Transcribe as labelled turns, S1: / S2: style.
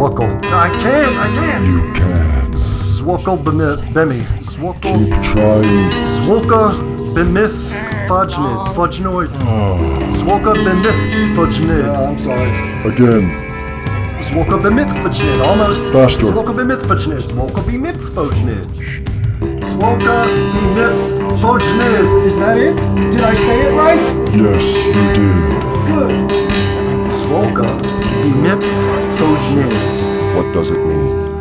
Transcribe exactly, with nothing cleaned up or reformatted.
S1: Swokkel. I can't, I can't.
S2: You can.
S1: Swokkel bemi. Swokkel.
S2: Keep trying.
S1: Swoka bemith fudgnid. Fudgnoid. Swoka bemith fudgnid.
S3: I'm sorry.
S2: Again.
S1: Swoka bemith fudgnid. Almost.
S2: Faster.
S1: Swoka bemith fudgnid. Swoka bemith fudgnid. Swoka bemith fudgnid.
S3: Is that it? Did I say it right?
S2: Yes, you did.
S3: Good.
S1: Swoka bemith fudgnid.
S2: What does it mean?